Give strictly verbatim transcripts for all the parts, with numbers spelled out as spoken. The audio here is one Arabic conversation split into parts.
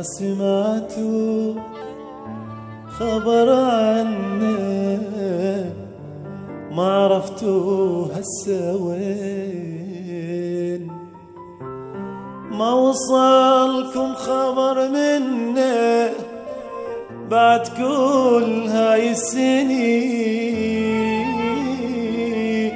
سمعتوا خبر عنه، ما عرفتوا هسه وين، ما وصلكم خبر منه بعد كل هاي السنين،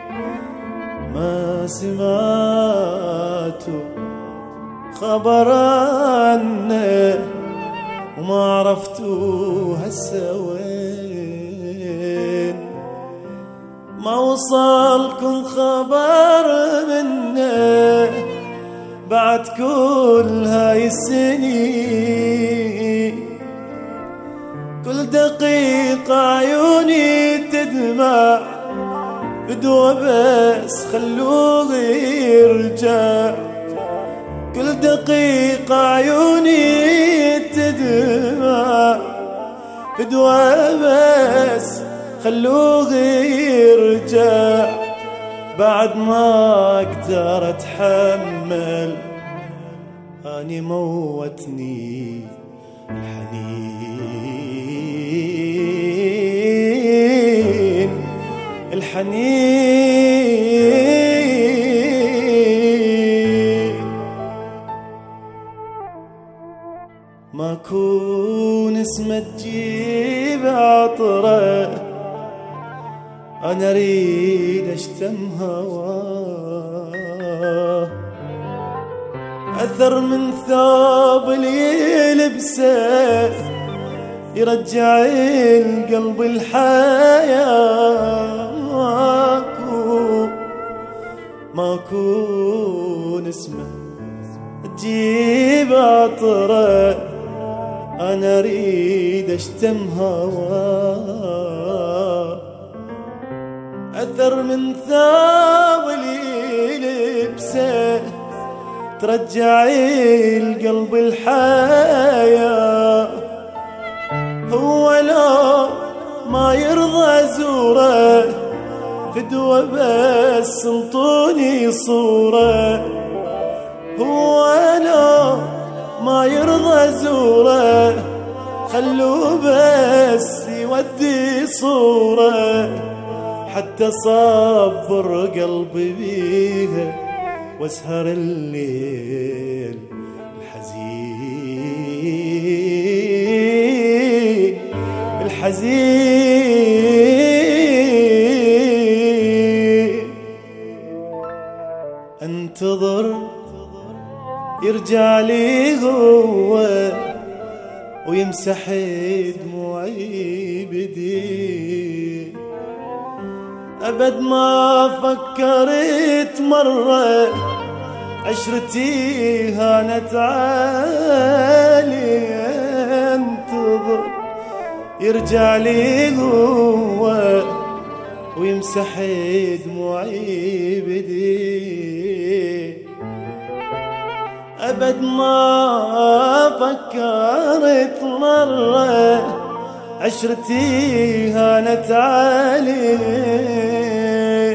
ما سمعتوا خبر عنه وما عرفتوا هسه وين، ما وصلكم خبر منه بعد كل هاي السنين، كل دقيقة عيوني تدمع بدوا بس خلوه يرجع، كل دقيقة عيوني تدمع بدوا بس خلوه يرجع، بعد ما اقدر اتحمل اني موتني الحنين الحنين، ما كون اسمه تجيب عطره انا اريد اشتم هواه، اثر من ثوب اللي يلبسه يرجع القلب الحياة، ماكو ماكو اسمه تجيب عطره انا اريد اشتم هواه، اثر من ثوب اللي لبسه ترجع القلب الحياة، هو لو ما يرضى زوره فدوه بس انطوني صوره، هو لو ما يرضى زوره خلوه بس يودي صوره، حتى صبر قلبي بيها واسهر الليل الحزين الحزين، انتظر يرجع لي هو ويمسح دموعي بديه، أبد ما فكرت مرة عشرتي هانت عالي، انتظر يرجع لي هو ويمسح دموعي بديه، أبد ما فكرت مرة عشرتي هانت عليه،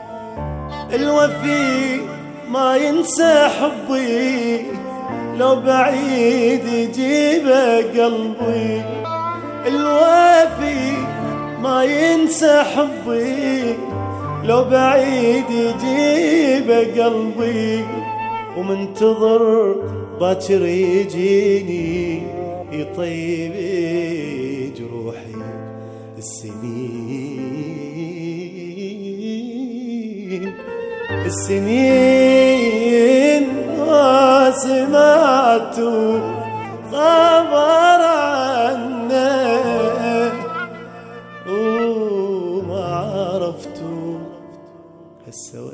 الوفي ما ينسى حبي لو بعيد يجيب قلبي، الوفي ما ينسى حبي لو بعيد يجيب قلبي، ومنتظر باكر يجيني يطيب جروحي السنين السنين، ما سمعتوا خبر عنه وما عرفتوا هسه